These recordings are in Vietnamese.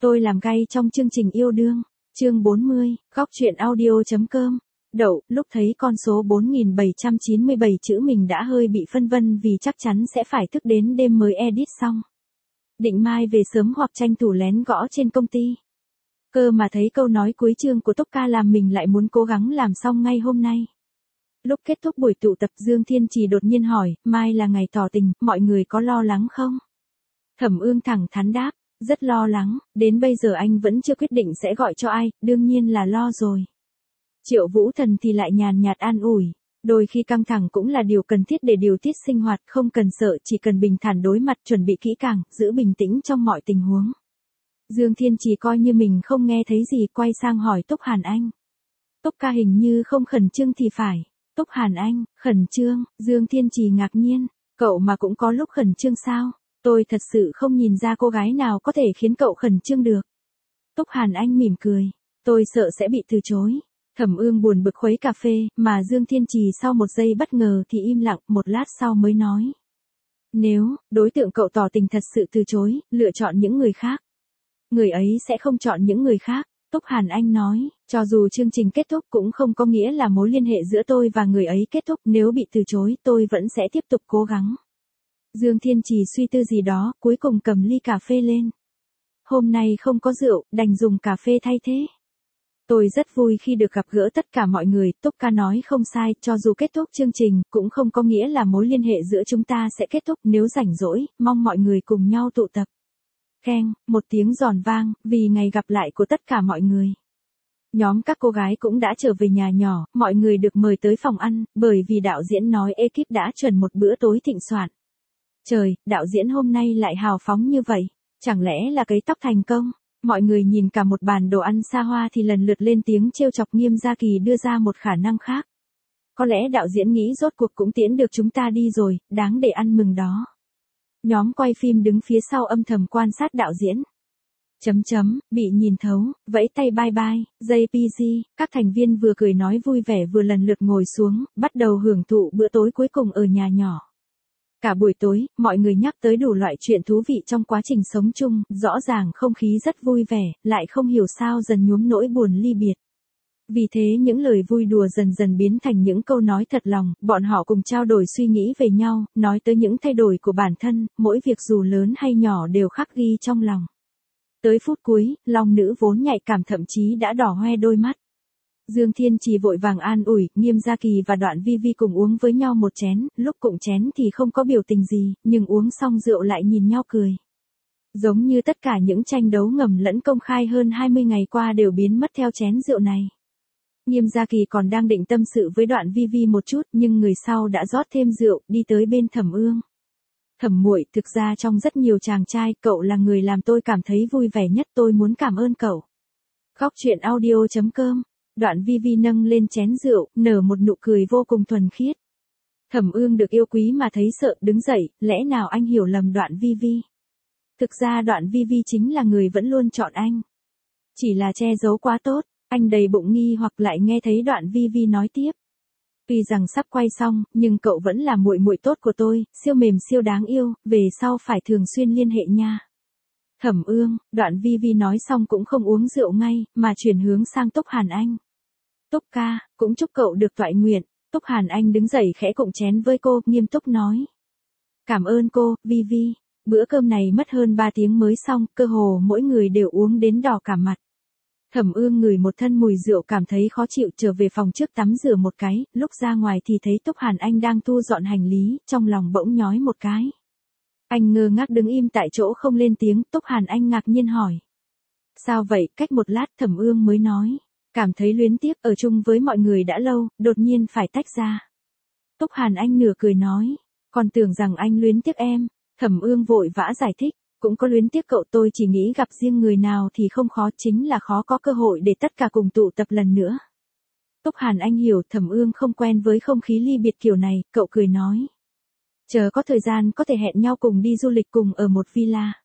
Tôi làm gay trong chương trình yêu đương. Chương 40, góc truyện audio.com. Đậu, lúc thấy con số 4797 chữ mình đã hơi bị phân vân vì chắc chắn sẽ phải thức đến đêm mới edit xong. Định mai về sớm hoặc tranh thủ lén gõ trên công ty. Cơ mà thấy câu nói cuối chương của Tốc Ca làm mình lại muốn cố gắng làm xong ngay hôm nay. Lúc kết thúc buổi tụ tập, Dương Thiên Trì đột nhiên hỏi, mai là ngày tỏ tình, mọi người có lo lắng không? Thẩm Ương thẳng thắn đáp, rất lo lắng, đến bây giờ anh vẫn chưa quyết định sẽ gọi cho ai, đương nhiên là lo rồi. Triệu Vũ Thần thì lại nhàn nhạt an ủi, đôi khi căng thẳng cũng là điều cần thiết để điều tiết sinh hoạt, không cần sợ, chỉ cần bình thản đối mặt, chuẩn bị kỹ càng, giữ bình tĩnh trong mọi tình huống. Dương Thiên Trì coi như mình không nghe thấy gì, quay sang hỏi Tốc Hàn Anh. Tốc ca hình như không khẩn trương thì phải. Tốc Hàn Anh, khẩn trương, Dương Thiên Trì ngạc nhiên, cậu mà cũng có lúc khẩn trương sao? Tôi thật sự không nhìn ra cô gái nào có thể khiến cậu khẩn trương được. Tốc Hàn Anh mỉm cười, tôi sợ sẽ bị từ chối. Thẩm Ương buồn bực khuấy cà phê, mà Dương Thiên Trì sau một giây bất ngờ thì im lặng, một lát sau mới nói. Nếu, đối tượng cậu tỏ tình thật sự từ chối, lựa chọn những người khác. Người ấy sẽ không chọn những người khác. Tốc Hàn Anh nói, cho dù chương trình kết thúc cũng không có nghĩa là mối liên hệ giữa tôi và người ấy kết thúc, nếu bị từ chối tôi vẫn sẽ tiếp tục cố gắng. Dương Thiên Trì suy tư gì đó, cuối cùng cầm ly cà phê lên. Hôm nay không có rượu, đành dùng cà phê thay thế. Tôi rất vui khi được gặp gỡ tất cả mọi người, Tốc ca nói không sai, cho dù kết thúc chương trình, cũng không có nghĩa là mối liên hệ giữa chúng ta sẽ kết thúc, nếu rảnh rỗi, mong mọi người cùng nhau tụ tập. Keng, một tiếng giòn vang, vì ngày gặp lại của tất cả mọi người. Nhóm các cô gái cũng đã trở về nhà nhỏ, mọi người được mời tới phòng ăn, bởi vì đạo diễn nói ekip đã chuẩn một bữa tối thịnh soạn. Trời, đạo diễn hôm nay lại hào phóng như vậy, chẳng lẽ là cấy tóc thành công? Mọi người nhìn cả một bàn đồ ăn xa hoa thì lần lượt lên tiếng trêu chọc. Nghiêm Gia Kỳ đưa ra một khả năng khác. Có lẽ đạo diễn nghĩ rốt cuộc cũng tiễn được chúng ta đi rồi, đáng để ăn mừng đó. Nhóm quay phim đứng phía sau âm thầm quan sát đạo diễn. Bị nhìn thấu, vẫy tay bye bye, JPG, các thành viên vừa cười nói vui vẻ vừa lần lượt ngồi xuống, bắt đầu hưởng thụ bữa tối cuối cùng ở nhà nhỏ. Cả buổi tối, mọi người nhắc tới đủ loại chuyện thú vị trong quá trình sống chung, rõ ràng không khí rất vui vẻ, lại không hiểu sao dần nhuốm nỗi buồn ly biệt. Vì thế những lời vui đùa dần dần biến thành những câu nói thật lòng, bọn họ cùng trao đổi suy nghĩ về nhau, nói tới những thay đổi của bản thân, mỗi việc dù lớn hay nhỏ đều khắc ghi trong lòng. Tới phút cuối, Long Nữ vốn nhạy cảm thậm chí đã đỏ hoe đôi mắt. Dương Thiên Trì vội vàng an ủi, Nghiêm Gia Kỳ và Đoạn Vi Vi cùng uống với nhau một chén, lúc cụng chén thì không có biểu tình gì, nhưng uống xong rượu lại nhìn nhau cười. Giống như tất cả những tranh đấu ngầm lẫn công khai hơn 20 ngày qua đều biến mất theo chén rượu này. Nghiêm Gia Kỳ còn đang định tâm sự với Đoạn Vi Vi một chút, nhưng người sau đã rót thêm rượu, đi tới bên Thẩm Ương. Thẩm muội, thực ra trong rất nhiều chàng trai, cậu là người làm tôi cảm thấy vui vẻ nhất, tôi muốn cảm ơn cậu. Góc truyện audio.com. Đoạn Vi Vi nâng lên chén rượu, nở một nụ cười vô cùng thuần khiết. Thẩm Ương được yêu quý mà thấy sợ, đứng dậy, lẽ nào anh hiểu lầm Đoạn Vi Vi? Thực ra Đoạn Vi Vi chính là người vẫn luôn chọn anh. Chỉ là che giấu quá tốt, anh đầy bụng nghi hoặc lại nghe thấy Đoạn Vi Vi nói tiếp. Tuy rằng sắp quay xong, nhưng cậu vẫn là muội muội tốt của tôi, siêu mềm siêu đáng yêu, về sau phải thường xuyên liên hệ nha. Thẩm Ương, Đoạn Vi Vi nói xong cũng không uống rượu ngay, mà chuyển hướng sang Tốc Hàn Anh. Tốc ca, cũng chúc cậu được toại nguyện. Tốc Hàn Anh đứng dậy khẽ cụng chén với cô, nghiêm túc nói. Cảm ơn cô, Vi Vi. Bữa cơm này mất hơn 3 tiếng mới xong, cơ hồ mỗi người đều uống đến đỏ cả mặt. Thẩm Ương ngửi một thân mùi rượu cảm thấy khó chịu, trở về phòng trước tắm rửa một cái, lúc ra ngoài thì thấy Tốc Hàn Anh đang thu dọn hành lý, trong lòng bỗng nhói một cái. Anh ngơ ngác đứng im tại chỗ không lên tiếng, Tốc Hàn Anh ngạc nhiên hỏi. Sao vậy? Cách một lát Thẩm Ương mới nói. Cảm thấy luyến tiếc, ở chung với mọi người đã lâu, đột nhiên phải tách ra. Tốc Hàn Anh nửa cười nói. Còn tưởng rằng anh luyến tiếc em. Thẩm Ương vội vã giải thích. Cũng có luyến tiếc cậu, tôi chỉ nghĩ gặp riêng người nào thì không khó, chính là khó có cơ hội để tất cả cùng tụ tập lần nữa. Tốc Hàn Anh hiểu Thẩm Ương không quen với không khí ly biệt kiểu này, cậu cười nói. Chờ có thời gian có thể hẹn nhau cùng đi du lịch cùng ở một villa.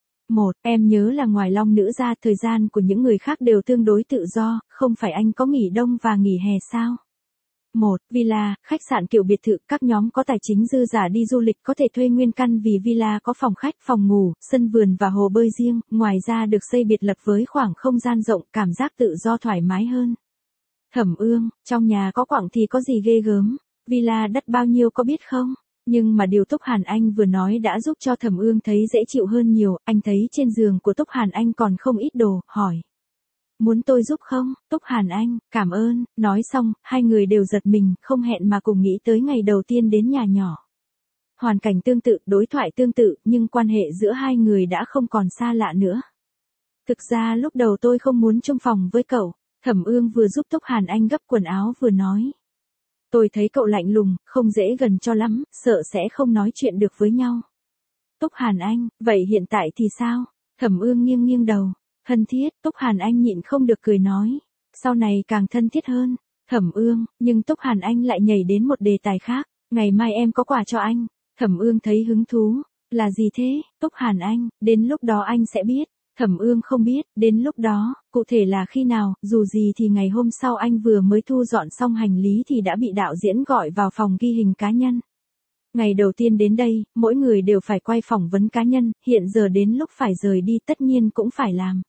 Em nhớ là ngoài Long Nữ ra, thời gian của những người khác đều tương đối tự do, không phải anh có nghỉ đông và nghỉ hè sao? 1. Villa, khách sạn kiểu biệt thự, các nhóm có tài chính dư giả đi du lịch có thể thuê nguyên căn vì villa có phòng khách, phòng ngủ, sân vườn và hồ bơi riêng, ngoài ra được xây biệt lập với khoảng không gian rộng, cảm giác tự do thoải mái hơn. Thẩm Ương, trong nhà có quặng thì có gì ghê gớm, villa đắt bao nhiêu có biết không? Nhưng mà điều Túc Hàn Anh vừa nói đã giúp cho Thẩm Ương thấy dễ chịu hơn nhiều, anh thấy trên giường của Túc Hàn Anh còn không ít đồ, hỏi. Muốn tôi giúp không? Túc Hàn Anh, cảm ơn, nói xong, hai người đều giật mình, không hẹn mà cùng nghĩ tới ngày đầu tiên đến nhà nhỏ. Hoàn cảnh tương tự, đối thoại tương tự, nhưng quan hệ giữa hai người đã không còn xa lạ nữa. Thực ra lúc đầu tôi không muốn chung phòng với cậu, Thẩm Ương vừa giúp Túc Hàn Anh gấp quần áo vừa nói. Tôi thấy cậu lạnh lùng, không dễ gần cho lắm, sợ sẽ không nói chuyện được với nhau. Túc Hàn Anh, vậy hiện tại thì sao? Thẩm Ương nghiêng nghiêng đầu. Thân thiết, Túc Hàn Anh nhịn không được cười nói. Sau này càng thân thiết hơn. Thẩm Ương, nhưng Túc Hàn Anh lại nhảy đến một đề tài khác. Ngày mai em có quà cho anh. Thẩm Ương thấy hứng thú. Là gì thế? Túc Hàn Anh, đến lúc đó anh sẽ biết. Thẩm Ương không biết, đến lúc đó, cụ thể là khi nào, dù gì thì ngày hôm sau anh vừa mới thu dọn xong hành lý thì đã bị đạo diễn gọi vào phòng ghi hình cá nhân. Ngày đầu tiên đến đây, mỗi người đều phải quay phỏng vấn cá nhân, hiện giờ đến lúc phải rời đi tất nhiên cũng phải làm.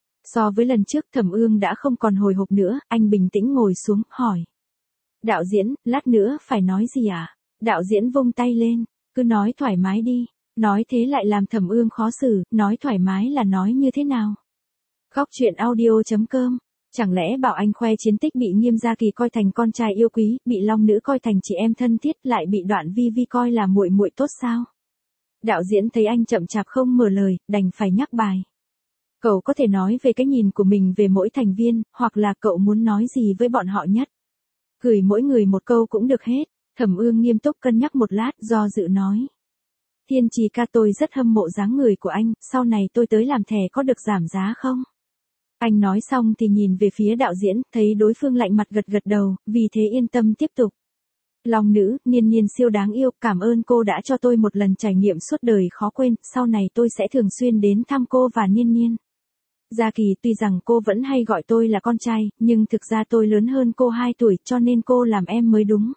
So với lần trước Thẩm Ương đã không còn hồi hộp nữa, anh bình tĩnh ngồi xuống, hỏi. Đạo diễn, lát nữa phải nói gì à? Đạo diễn vung tay lên, cứ nói thoải mái đi. Nói thế lại làm Thẩm Ương khó xử, nói thoải mái là nói như thế nào? Góc truyện audio.com. Chẳng lẽ bảo anh khoe chiến tích bị Nghiêm Gia Kỳ coi thành con trai yêu quý, bị Long Nữ coi thành chị em thân thiết, lại bị Đoạn Vi Vi coi là muội muội tốt sao? Đạo diễn thấy anh chậm chạp không mở lời, đành phải nhắc bài. Cậu có thể nói về cái nhìn của mình về mỗi thành viên, hoặc là cậu muốn nói gì với bọn họ nhất? Gửi mỗi người một câu cũng được hết. Thẩm Ương nghiêm túc cân nhắc một lát, do dự nói. Thiên Trì ca, tôi rất hâm mộ dáng người của anh, sau này tôi tới làm thẻ có được giảm giá không? Anh nói xong thì nhìn về phía đạo diễn, thấy đối phương lạnh mặt gật gật đầu, vì thế yên tâm tiếp tục. Long Nữ, Niên Niên siêu đáng yêu, cảm ơn cô đã cho tôi một lần trải nghiệm suốt đời khó quên, sau này tôi sẽ thường xuyên đến thăm cô và Niên Niên. Gia Kỳ, tuy rằng cô vẫn hay gọi tôi là con trai, nhưng thực ra tôi lớn hơn cô 2 tuổi cho nên cô làm em mới đúng.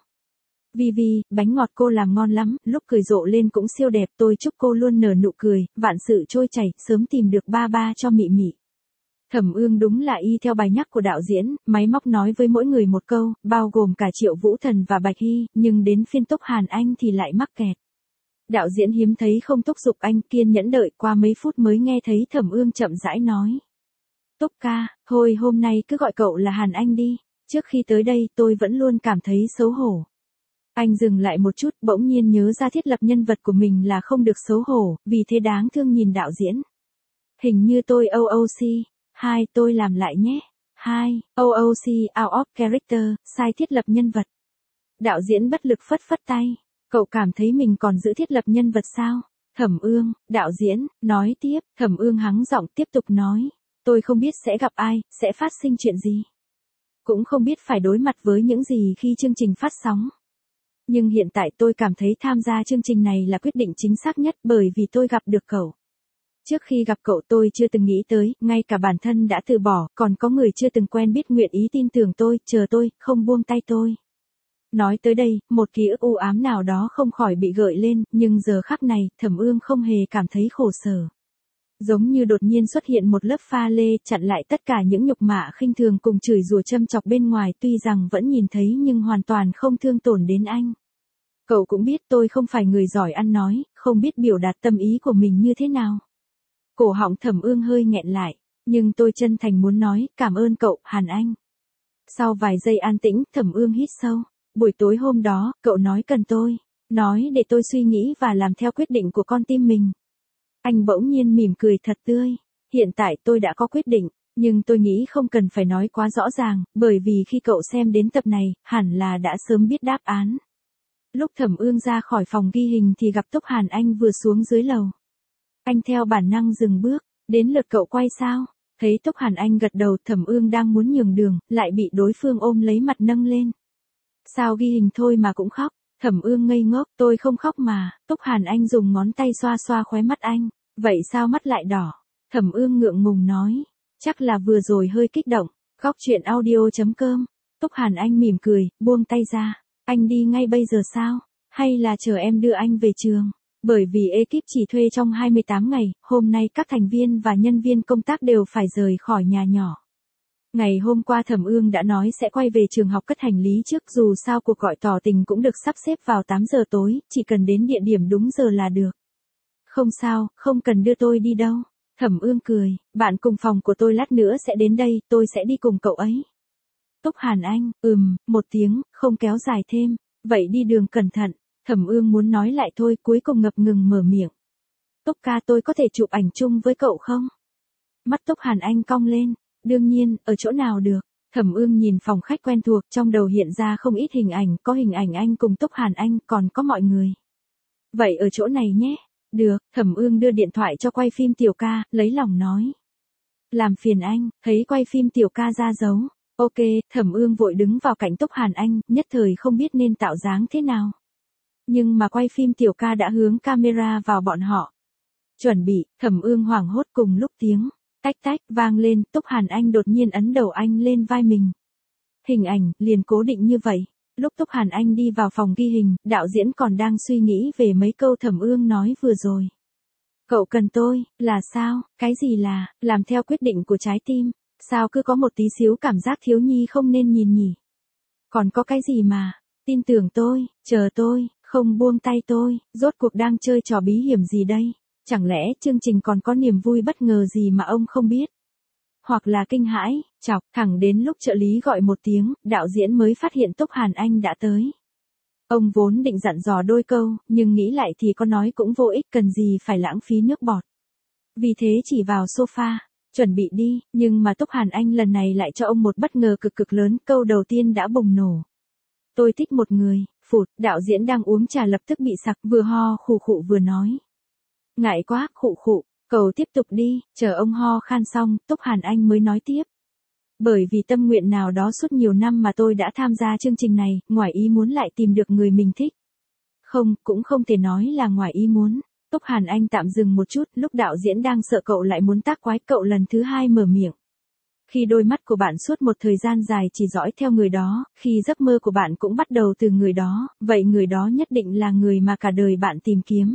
Vi Vi, bánh ngọt cô làm ngon lắm, lúc cười rộ lên cũng siêu đẹp, tôi chúc cô luôn nở nụ cười, vạn sự trôi chảy, sớm tìm được ba ba cho Mị Mị. Thẩm Ương đúng là y theo bài nhắc của đạo diễn, máy móc nói với mỗi người một câu, bao gồm cả Triệu Vũ Thần và Bạch Hy, nhưng đến phiên Túc Hàn Anh thì lại mắc kẹt. Đạo diễn hiếm thấy không thúc giục anh, kiên nhẫn đợi, qua mấy phút mới nghe thấy Thẩm Ương chậm rãi nói. Túc ca, thôi hôm nay cứ gọi cậu là Hàn Anh đi, trước khi tới đây tôi vẫn luôn cảm thấy xấu hổ. Anh dừng lại một chút, bỗng nhiên nhớ ra thiết lập nhân vật của mình là không được xấu hổ, vì thế đáng thương nhìn đạo diễn. Hình như tôi OOC, 2 tôi làm lại nhé. 2, OOC, out of character, sai thiết lập nhân vật. Đạo diễn bất lực phất phất tay. Cậu cảm thấy mình còn giữ thiết lập nhân vật sao? Thẩm Ương, đạo diễn, nói tiếp, Thẩm Ương hắng giọng tiếp tục nói. Tôi không biết sẽ gặp ai, sẽ phát sinh chuyện gì. Cũng không biết phải đối mặt với những gì khi chương trình phát sóng. Nhưng hiện tại tôi cảm thấy tham gia chương trình này là quyết định chính xác nhất bởi vì tôi gặp được cậu. Trước khi gặp cậu tôi chưa từng nghĩ tới, ngay cả bản thân đã từ bỏ, còn có người chưa từng quen biết nguyện ý tin tưởng tôi, chờ tôi, không buông tay tôi. Nói tới đây, một ký ức u ám nào đó không khỏi bị gợi lên, nhưng giờ khắc này, Thẩm Ương không hề cảm thấy khổ sở. Giống như đột nhiên xuất hiện một lớp pha lê chặn lại tất cả những nhục mạ khinh thường cùng chửi rủa châm chọc bên ngoài, tuy rằng vẫn nhìn thấy nhưng hoàn toàn không thương tổn đến anh. Cậu cũng biết tôi không phải người giỏi ăn nói, không biết biểu đạt tâm ý của mình như thế nào. Cổ họng Thẩm Ương hơi nghẹn lại, nhưng tôi chân thành muốn nói, cảm ơn cậu, Hàn Anh. Sau vài giây an tĩnh, Thẩm Ương hít sâu. Buổi tối hôm đó, cậu nói cần tôi. Nói để tôi suy nghĩ và làm theo quyết định của con tim mình. Anh bỗng nhiên mỉm cười thật tươi. Hiện tại tôi đã có quyết định, nhưng tôi nghĩ không cần phải nói quá rõ ràng, bởi vì khi cậu xem đến tập này, hẳn là đã sớm biết đáp án. Lúc Thẩm Ương ra khỏi phòng ghi hình thì gặp Túc Hàn Anh vừa xuống dưới lầu. Anh theo bản năng dừng bước, đến lượt cậu quay sao? Thấy Túc Hàn Anh gật đầu, Thẩm Ương đang muốn nhường đường, lại bị đối phương ôm lấy mặt nâng lên. Sao ghi hình thôi mà cũng khóc? Thẩm Ương ngây ngốc, tôi không khóc mà. Túc Hàn Anh dùng ngón tay xoa xoa khóe mắt anh. Vậy sao mắt lại đỏ? Thẩm Ương ngượng ngùng nói. Chắc là vừa rồi hơi kích động. Góc truyện audio.com Túc Hàn Anh mỉm cười, buông tay ra. Anh đi ngay bây giờ sao? Hay là chờ em đưa anh về trường? Bởi vì ekip chỉ thuê trong 28 ngày, hôm nay các thành viên và nhân viên công tác đều phải rời khỏi nhà nhỏ. Ngày hôm qua Thẩm Ương đã nói sẽ quay về trường học cất hành lý trước, dù sao cuộc gọi tỏ tình cũng được sắp xếp vào 8 giờ tối, chỉ cần đến địa điểm đúng giờ là được. Không sao, không cần đưa tôi đi đâu. Thẩm Ương cười, bạn cùng phòng của tôi lát nữa sẽ đến đây, tôi sẽ đi cùng cậu ấy. Túc Hàn Anh, một tiếng, không kéo dài thêm, vậy đi đường cẩn thận. Thẩm Ương muốn nói lại thôi, cuối cùng ngập ngừng mở miệng. Túc ca, tôi có thể chụp ảnh chung với cậu không? Mắt Túc Hàn Anh cong lên, đương nhiên, ở chỗ nào được. Thẩm Ương nhìn phòng khách quen thuộc, trong đầu hiện ra không ít hình ảnh, có hình ảnh anh cùng Túc Hàn Anh, còn có mọi người. Vậy ở chỗ này nhé. Được, Thẩm Ương đưa điện thoại cho quay phim Tiểu Ca, lấy lòng nói. Làm phiền anh, thấy quay phim Tiểu Ca ra dấu. Ok, Thẩm Ương vội đứng vào cạnh Túc Hàn Anh, nhất thời không biết nên tạo dáng thế nào. Nhưng mà quay phim Tiểu Ca đã hướng camera vào bọn họ. Chuẩn bị, Thẩm Ương hoảng hốt cùng lúc tiếng tách tách vang lên, Túc Hàn Anh đột nhiên ấn đầu anh lên vai mình. Hình ảnh liền cố định như vậy. Lúc Túc Hàn Anh đi vào phòng ghi hình, đạo diễn còn đang suy nghĩ về mấy câu Thẩm Ương nói vừa rồi. Cậu cần tôi, là sao, cái gì là, làm theo quyết định của trái tim, sao cứ có một tí xíu cảm giác thiếu nhi không nên nhìn nhỉ. Còn có cái gì mà, tin tưởng tôi, chờ tôi, không buông tay tôi, rốt cuộc đang chơi trò bí hiểm gì đây, chẳng lẽ chương trình còn có niềm vui bất ngờ gì mà ông không biết. Hoặc là kinh hãi, chọc, thẳng đến lúc trợ lý gọi một tiếng, đạo diễn mới phát hiện Túc Hàn Anh đã tới. Ông vốn định dặn dò đôi câu, nhưng nghĩ lại thì có nói cũng vô ích, cần gì phải lãng phí nước bọt. Vì thế chỉ vào sofa, chuẩn bị đi, nhưng mà Túc Hàn Anh lần này lại cho ông một bất ngờ cực cực lớn, câu đầu tiên đã bùng nổ. Tôi thích một người, phụt, đạo diễn đang uống trà lập tức bị sặc, vừa ho khụ khụ vừa nói. Ngại quá, khụ khụ. Cậu tiếp tục đi, chờ ông ho khan xong, Túc Hàn Anh mới nói tiếp. Bởi vì tâm nguyện nào đó suốt nhiều năm mà tôi đã tham gia chương trình này, ngoài ý muốn lại tìm được người mình thích. Không, cũng không thể nói là ngoài ý muốn. Túc Hàn Anh tạm dừng một chút, lúc đạo diễn đang sợ cậu lại muốn tác quái, cậu lần thứ hai mở miệng. Khi đôi mắt của bạn suốt một thời gian dài chỉ dõi theo người đó, khi giấc mơ của bạn cũng bắt đầu từ người đó, vậy người đó nhất định là người mà cả đời bạn tìm kiếm.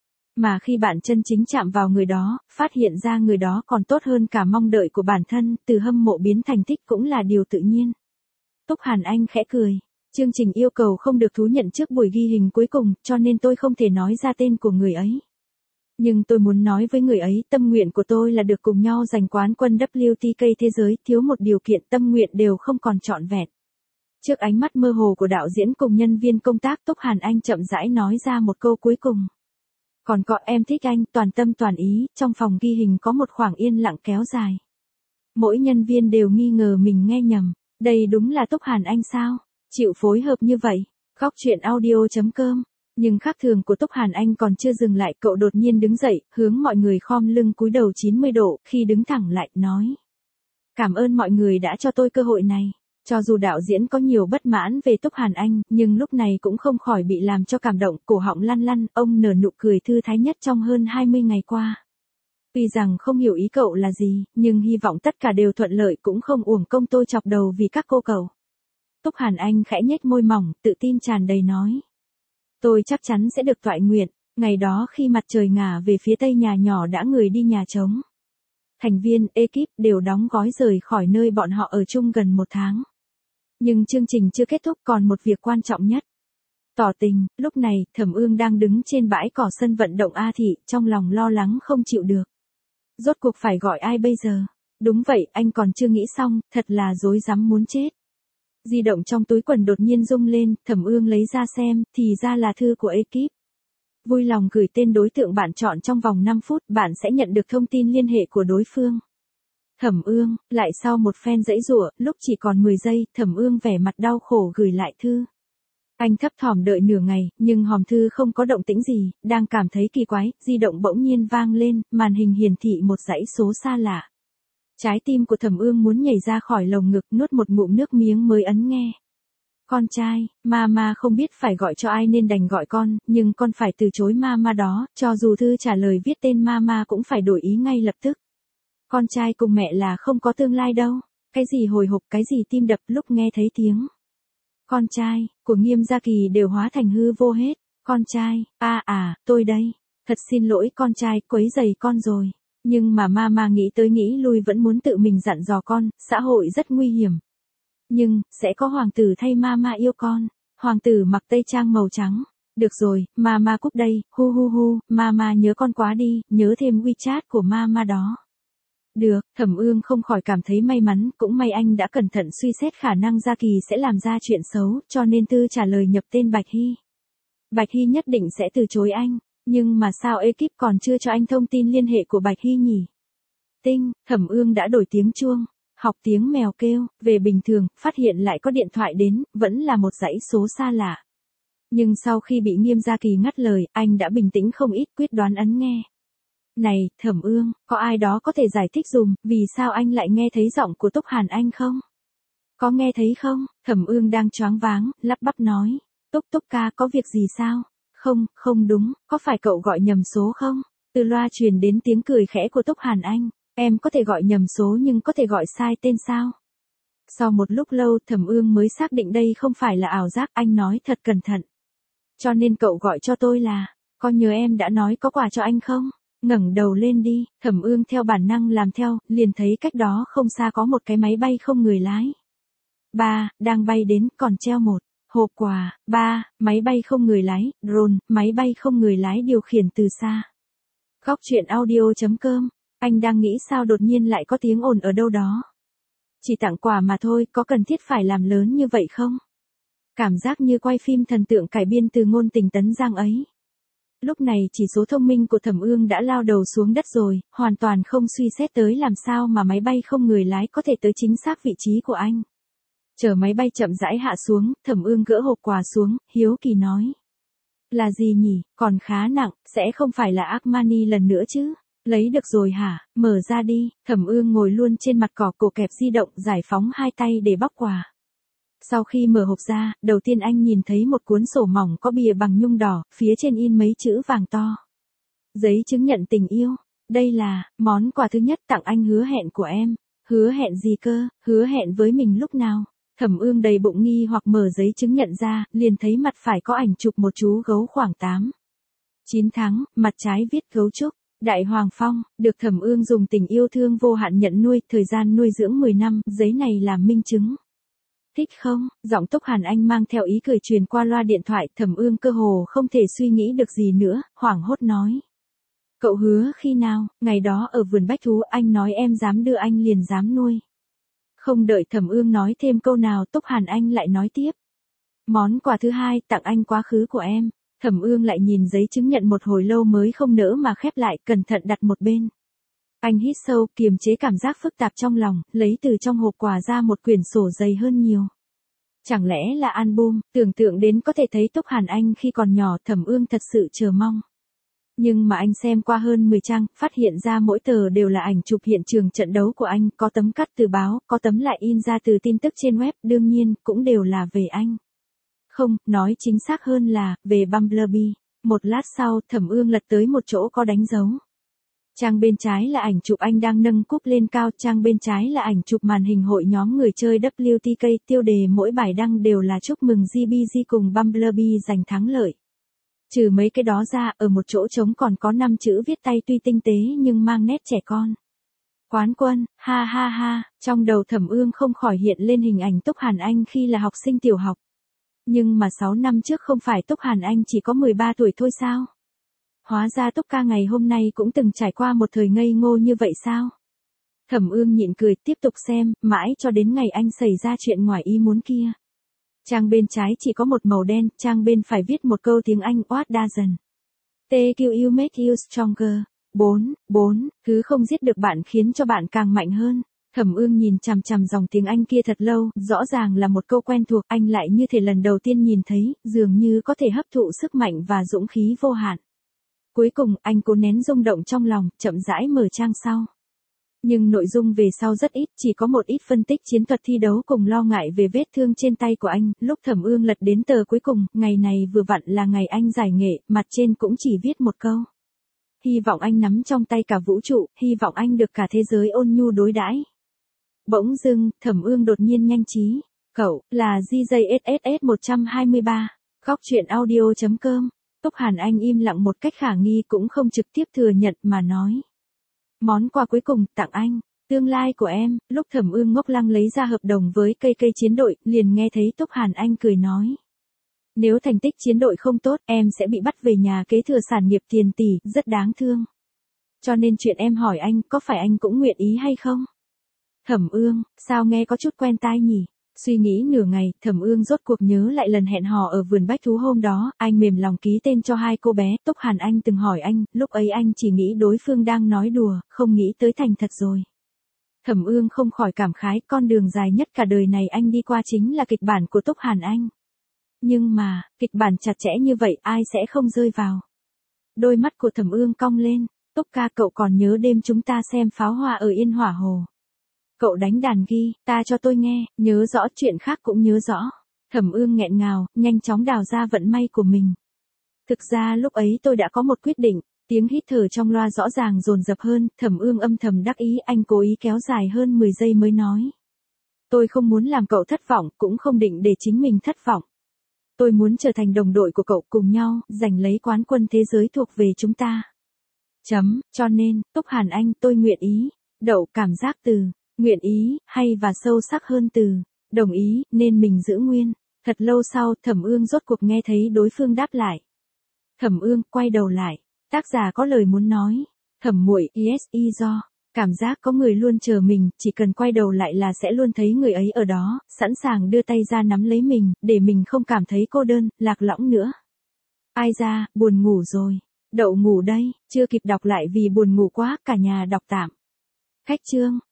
Mà khi bạn chân chính chạm vào người đó, phát hiện ra người đó còn tốt hơn cả mong đợi của bản thân, từ hâm mộ biến thành thích cũng là điều tự nhiên. Túc Hàn Anh khẽ cười. Chương trình yêu cầu không được thú nhận trước buổi ghi hình cuối cùng, cho nên tôi không thể nói ra tên của người ấy. Nhưng tôi muốn nói với người ấy, tâm nguyện của tôi là được cùng nhau giành quán quân WTK thế giới, thiếu một điều kiện, tâm nguyện đều không còn trọn vẹn. Trước ánh mắt mơ hồ của đạo diễn cùng nhân viên công tác, Túc Hàn Anh chậm rãi nói ra một câu cuối cùng. Còn có em thích anh, toàn tâm toàn ý, trong phòng ghi hình có một khoảng yên lặng kéo dài. Mỗi nhân viên đều nghi ngờ mình nghe nhầm, đây đúng là Túc Hàn Anh sao, chịu phối hợp như vậy, góc chuyện audio.com. Nhưng khác thường của Túc Hàn Anh còn chưa dừng lại, cậu đột nhiên đứng dậy, hướng mọi người khom lưng cúi đầu 90 độ, khi đứng thẳng lại, nói. Cảm ơn mọi người đã cho tôi cơ hội này. Cho dù đạo diễn có nhiều bất mãn về Túc Hàn Anh, nhưng lúc này cũng không khỏi bị làm cho cảm động, cổ họng lăn lăn, ông nở nụ cười thư thái nhất trong hơn 20 ngày qua. Tuy rằng không hiểu ý cậu là gì, nhưng hy vọng tất cả đều thuận lợi, cũng không uổng công tôi chọc đầu vì các cô cậu. Túc Hàn Anh khẽ nhếch môi mỏng, tự tin tràn đầy nói. Tôi chắc chắn sẽ được toại nguyện, ngày đó khi mặt trời ngả về phía tây nhà nhỏ đã người đi nhà trống. Thành viên, ekip đều đóng gói rời khỏi nơi bọn họ ở chung gần 1 tháng. Nhưng chương trình chưa kết thúc, còn một việc quan trọng nhất. Tỏ tình, lúc này, Thẩm Ương đang đứng trên bãi cỏ sân vận động A Thị, trong lòng lo lắng không chịu được. Rốt cuộc phải gọi ai bây giờ? Đúng vậy, anh còn chưa nghĩ xong, thật là rối rắm muốn chết. Di động trong túi quần đột nhiên rung lên, Thẩm Ương lấy ra xem, thì ra là thư của ekip. Vui lòng gửi tên đối tượng bạn chọn trong vòng 5 phút, bạn sẽ nhận được thông tin liên hệ của đối phương. Thẩm Ương, lại sau một phen giãy giụa, lúc chỉ còn 10 giây, Thẩm Ương vẻ mặt đau khổ gửi lại thư. Anh thấp thỏm đợi nửa ngày, nhưng hòm thư không có động tĩnh gì, đang cảm thấy kỳ quái, di động bỗng nhiên vang lên, màn hình hiển thị một dãy số xa lạ. Trái tim của Thẩm Ương muốn nhảy ra khỏi lồng ngực, nuốt một ngụm nước miếng mới ấn nghe. Con trai, mama không biết phải gọi cho ai nên đành gọi con, nhưng con phải từ chối mama đó, cho dù thư trả lời viết tên mama cũng phải đổi ý ngay lập tức. Con trai cùng mẹ là không có tương lai đâu. cái gì hồi hộp, cái gì tim đập lúc nghe thấy tiếng con trai của Nghiêm Gia Kỳ đều hóa thành hư vô hết. Con trai, tôi đây. Thật xin lỗi con trai, quấy rầy con rồi. Nhưng mà mama nghĩ tới nghĩ lui vẫn muốn tự mình dặn dò con, xã hội rất nguy hiểm. Nhưng, sẽ có hoàng tử thay mama yêu con. Hoàng tử mặc tây trang màu trắng. Được rồi, mama cúp đây, hu, mama nhớ con quá đi, nhớ thêm WeChat của mama đó. Được, Thẩm Ương không khỏi cảm thấy may mắn, cũng may anh đã cẩn thận suy xét khả năng Gia Kỳ sẽ làm ra chuyện xấu, cho nên thư trả lời nhập tên Bạch Hy. Bạch Hy nhất định sẽ từ chối anh, nhưng mà sao ekip còn chưa cho anh thông tin liên hệ của Bạch Hy nhỉ? Tinh, Thẩm Ương đã đổi tiếng chuông, học tiếng mèo kêu, về bình thường, phát hiện lại có điện thoại đến, vẫn là một dãy số xa lạ. Nhưng sau khi bị Nghiêm Gia Kỳ ngắt lời, anh đã bình tĩnh không ít, quyết đoán ấn nghe. Này, Thẩm Ương, có ai đó có thể giải thích dùm, vì sao anh lại nghe thấy giọng của Túc Hàn Anh không? Có nghe thấy không? Thẩm Ương đang choáng váng, lắp bắp nói. Túc ca có việc gì sao? Không đúng, có phải cậu gọi nhầm số không? Từ loa truyền đến tiếng cười khẽ của Túc Hàn Anh. Em có thể gọi nhầm số nhưng có thể gọi sai tên sao? Sau một lúc lâu Thẩm Ương mới xác định đây không phải là ảo giác, anh nói thật cẩn thận. Cho nên cậu gọi cho tôi là, có nhớ em đã nói có quà cho anh không? Ngẩng đầu lên đi, Thẩm Ương theo bản năng làm theo, liền thấy cách đó không xa có một cái máy bay không người lái. Đang bay đến, còn treo một hộp quà. Máy bay không người lái, drone, máy bay không người lái điều khiển từ xa. Góc truyện audio.com, anh đang nghĩ sao đột nhiên lại có tiếng ồn ở đâu đó. Chỉ tặng quà mà thôi, có cần thiết phải làm lớn như vậy không? Cảm giác như quay phim thần tượng cải biên từ ngôn tình Tấn Giang ấy. Lúc này chỉ số thông minh của Thẩm Ương đã lao đầu xuống đất rồi, hoàn toàn không suy xét tới làm sao mà máy bay không người lái có thể tới chính xác vị trí của anh. Chờ máy bay chậm rãi hạ xuống, Thẩm Ương gỡ hộp quà xuống, hiếu kỳ nói. Là gì nhỉ, còn khá nặng, sẽ không phải là Armani lần nữa chứ? Lấy được rồi hả, mở ra đi. Thẩm Ương ngồi luôn trên mặt cỏ, cổ kẹp di động, giải phóng hai tay để bóc quà. Sau khi mở hộp ra, đầu tiên anh nhìn thấy một cuốn sổ mỏng có bìa bằng nhung đỏ, phía trên in mấy chữ vàng to. Giấy chứng nhận tình yêu. Đây là món quà thứ nhất tặng anh, hứa hẹn của em. Hứa hẹn gì cơ, hứa hẹn với mình lúc nào? Thẩm Ương đầy bụng nghi hoặc mở giấy chứng nhận ra, liền thấy mặt phải có ảnh chụp một chú gấu khoảng 8-9 tháng, mặt trái viết gấu trúc. Đại Hoàng Phong, được Thẩm Ương dùng tình yêu thương vô hạn nhận nuôi, thời gian nuôi dưỡng 10 năm, giấy này là minh chứng. Thích không? Giọng Túc Hàn Anh mang theo ý cười truyền qua loa điện thoại, Thẩm Ương cơ hồ không thể suy nghĩ được gì nữa, hoảng hốt nói. Cậu hứa khi nào? Ngày đó ở vườn bách thú, anh nói em dám đưa anh liền dám nuôi. Không đợi Thẩm Ương nói thêm câu nào, Túc Hàn Anh lại nói tiếp. Món quà thứ hai, tặng anh quá khứ của em. Thẩm Ương lại nhìn giấy chứng nhận một hồi lâu mới không nỡ mà khép lại, cẩn thận đặt một bên. Anh hít sâu, kiềm chế cảm giác phức tạp trong lòng, lấy từ trong hộp quà ra một quyển sổ dày hơn nhiều. Chẳng lẽ là album, tưởng tượng đến có thể thấy Túc Hàn Anh khi còn nhỏ, Thẩm Ương thật sự chờ mong. Nhưng mà anh xem qua hơn 10 trang, phát hiện ra mỗi tờ đều là ảnh chụp hiện trường trận đấu của anh, có tấm cắt từ báo, có tấm lại in ra từ tin tức trên web, đương nhiên, cũng đều là về anh. Không, nói chính xác hơn là, về Bumblebee. Một lát sau, Thẩm Ương lật tới một chỗ có đánh dấu. Trang bên trái là ảnh chụp anh đang nâng cúp lên cao, trang bên trái là ảnh chụp màn hình hội nhóm người chơi WTK, tiêu đề mỗi bài đăng đều là chúc mừng GBG cùng Bumblebee giành thắng lợi. Trừ mấy cái đó ra, ở một chỗ trống còn có 5 chữ viết tay tuy tinh tế nhưng mang nét trẻ con. Quán quân, ha ha ha, trong đầu Thẩm Ương không khỏi hiện lên hình ảnh Túc Hàn Anh khi là học sinh tiểu học. Nhưng mà 6 năm trước không phải Túc Hàn Anh chỉ có 13 tuổi thôi sao? Hóa ra Túc ca ngày hôm nay cũng từng trải qua một thời ngây ngô như vậy sao? Thẩm Ương nhịn cười, tiếp tục xem, mãi cho đến ngày anh xảy ra chuyện ngoài ý muốn kia. Trang bên trái chỉ có một màu đen, trang bên phải viết một câu tiếng Anh, What doesn't take you make you stronger. 4, thứ không giết được bạn khiến cho bạn càng mạnh hơn. Thẩm Ương nhìn chằm chằm dòng tiếng Anh kia thật lâu, rõ ràng là một câu quen thuộc, anh lại như thể lần đầu tiên nhìn thấy, dường như có thể hấp thụ sức mạnh và dũng khí vô hạn. Cuối cùng, anh cố nén rung động trong lòng, chậm rãi mở trang sau. Nhưng nội dung về sau rất ít, chỉ có một ít phân tích chiến thuật thi đấu cùng lo ngại về vết thương trên tay của anh. Lúc Thẩm Ương lật đến tờ cuối cùng, ngày này vừa vặn là ngày anh giải nghệ, mặt trên cũng chỉ viết một câu. Hy vọng anh nắm trong tay cả vũ trụ, hy vọng anh được cả thế giới ôn nhu đối đãi. Bỗng dưng, Thẩm Ương đột nhiên nhanh trí. Cậu, là GJSSS 123. Góc chuyện audio.com. Túc Hàn Anh im lặng một cách khả nghi cũng không trực tiếp thừa nhận mà nói. Món quà cuối cùng, tặng anh. Tương lai của em. Lúc Thẩm Ương ngốc lăng lấy ra hợp đồng với cây chiến đội, liền nghe thấy Túc Hàn Anh cười nói. Nếu thành tích chiến đội không tốt, em sẽ bị bắt về nhà kế thừa sản nghiệp tiền tỷ, rất đáng thương. Cho nên chuyện em hỏi anh, có phải anh cũng nguyện ý hay không? Thẩm Ương, sao nghe có chút quen tai nhỉ? Suy nghĩ nửa ngày, Thẩm Ương rốt cuộc nhớ lại lần hẹn hò ở vườn bách thú hôm đó, anh mềm lòng ký tên cho hai cô bé, Túc Hàn Anh từng hỏi anh, lúc ấy anh chỉ nghĩ đối phương đang nói đùa, không nghĩ tới thành thật rồi. Thẩm Ương không khỏi cảm khái, con đường dài nhất cả đời này anh đi qua chính là kịch bản của Túc Hàn Anh. Nhưng mà, kịch bản chặt chẽ như vậy ai sẽ không rơi vào. Đôi mắt của Thẩm Ương cong lên, Túc ca cậu còn nhớ đêm chúng ta xem pháo hoa ở Yên Hỏa Hồ. Cậu đánh đàn guitar cho tôi nghe, nhớ rõ chuyện khác cũng nhớ rõ. Thẩm Ương nghẹn ngào, nhanh chóng đào ra vận may của mình. Thực ra lúc ấy tôi đã có một quyết định, tiếng hít thở trong loa rõ ràng dồn dập hơn, Thẩm Ương âm thầm đắc ý, anh cố ý kéo dài hơn 10 giây mới nói. Tôi không muốn làm cậu thất vọng, cũng không định để chính mình thất vọng. Tôi muốn trở thành đồng đội của cậu cùng nhau, giành lấy quán quân thế giới thuộc về chúng ta. Cho nên, Túc Hàn Anh tôi nguyện ý, đậu cảm giác từ, nguyện ý, hay và sâu sắc hơn từ, đồng ý, nên mình giữ nguyên. Thật lâu sau, Thẩm Ương rốt cuộc nghe thấy đối phương đáp lại. Thẩm Ương quay đầu lại, tác giả có lời muốn nói. Thẩm muội, yes, do. Cảm giác có người luôn chờ mình, chỉ cần quay đầu lại là sẽ luôn thấy người ấy ở đó, sẵn sàng đưa tay ra nắm lấy mình, để mình không cảm thấy cô đơn, lạc lõng nữa. Ai ra, buồn ngủ rồi. Đậu ngủ đây, chưa kịp đọc lại vì buồn ngủ quá, cả nhà đọc tạm. Khách chương.